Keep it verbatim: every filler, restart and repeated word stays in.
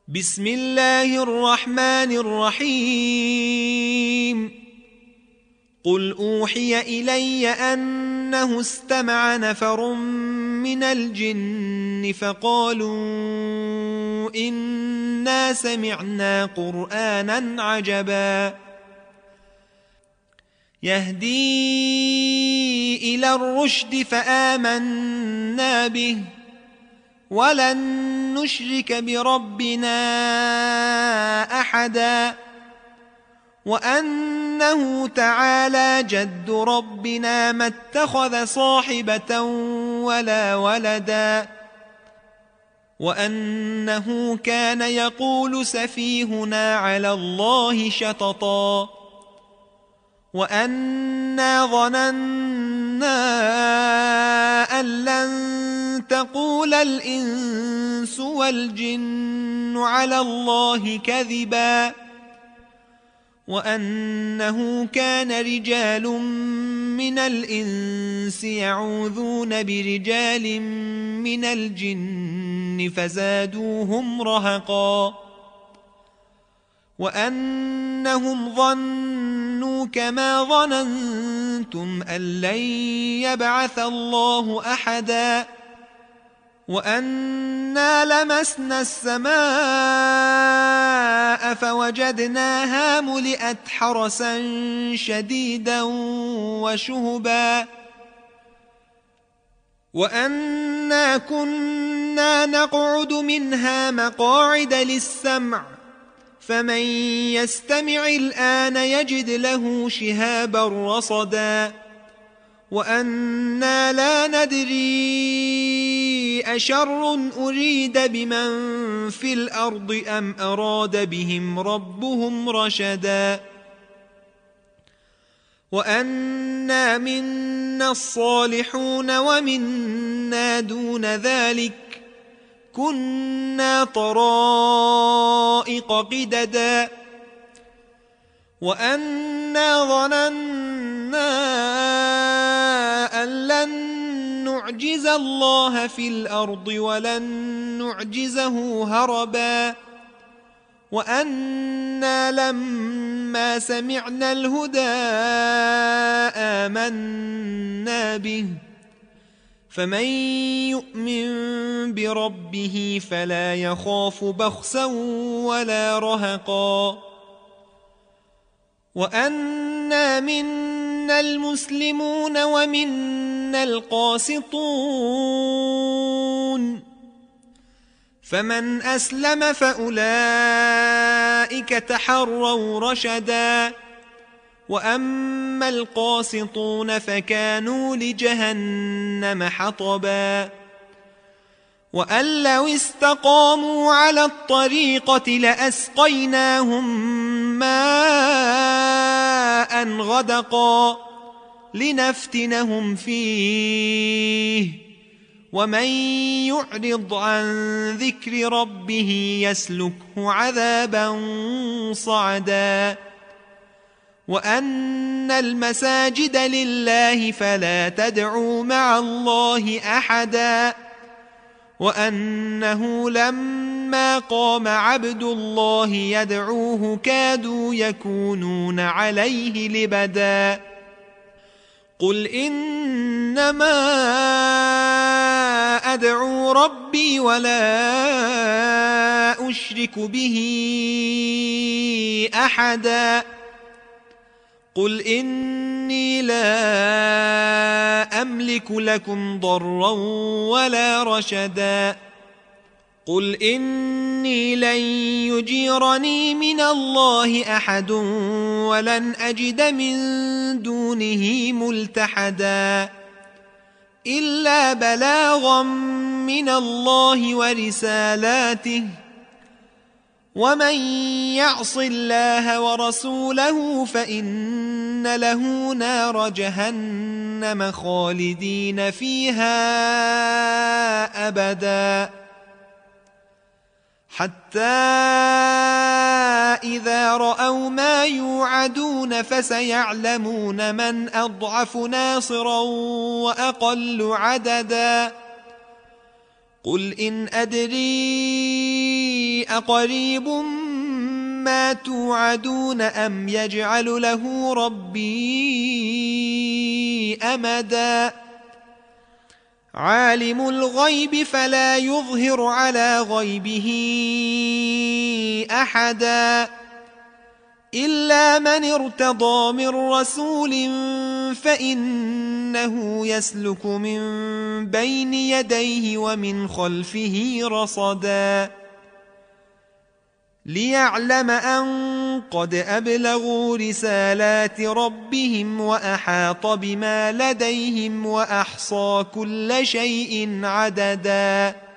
بسم الله الرحمن الرحيم قل أوحي إلي أنه استمع نفر من الجن فقالوا إنا سمعنا قرآنا عجبا يهدي إلى الرشد فآمنا به ولن نشرك بربنا أحدا وأنه تعالى جد ربنا ما اتخذ صاحبة ولا ولدا وأنه كان يقول سفيهنا على الله شططا وأنا ظننا أن لن تقول الإنس والجن على الله كذبا وأنه كان رجال من الإنس يعوذون برجال من الجن فزادوهم رهقا وأنهم ظنوا كما ظننتم أن لن يبعث الله أحدا وأنا لمسنا السماء فوجدناها ملئت حرسا شديدا وشهبا وأنا كنا نقعد منها مقاعد للسمع فمن يستمع الآن يجد له شهابا رصدا وأنا لا ندري أشر أريد بمن في الأرض أم أراد بهم ربهم رشدا وأنا منا الصالحون ومنا دون ذلك كنا طرائق قددا وأنا ظننا أن لن نعجز الله في الأرض ولن نعجزه هربا وأنا لما سمعنا الهدى آمنا به فمن يؤمن بربه فلا يخاف بخسا ولا رهقا وأنا منا المسلمون ومنا القاسطون فمن أسلم فأولئك تحروا رشدا وأما القاسطون فكانوا لجهنم حطبا وأن لو استقاموا على الطريقة لأسقيناهم ماء غدقا لنفتنهم فيه ومن يعرض عن ذكر ربه يسلكه عذابا صعدا وأن المساجد لله فلا تدعوا مع الله أحدا وأنه لما قام عبد الله يدعوه كادوا يكونون عليه لبدا قل إنما أدعو ربي ولا أشرك به أحدا قل إني لا أملك لكم ضرا ولا رشدا قل إني لن يجيرني من الله أحد ولن أجد من دونه ملتحدا إلا بلاغا من الله ورسالاته ومن يعص الله ورسوله فإن له نار جهنم خالدين فيها أبدا حتى إذا رأوا ما يوعدون فسيعلمون من أضعف ناصرا وأقل عددا قل إن أدري أقريب ما توعدون أم يجعل له ربي أمدا عالم الغيب فلا يظهر على غيبه أحدا إلا من ارتضى من رسول فإنه يسلك من بين يديه ومن خلفه رصدا ليعلم أن قد أبلغوا رسالات ربهم وأحاط بما لديهم وأحصى كل شيء عددا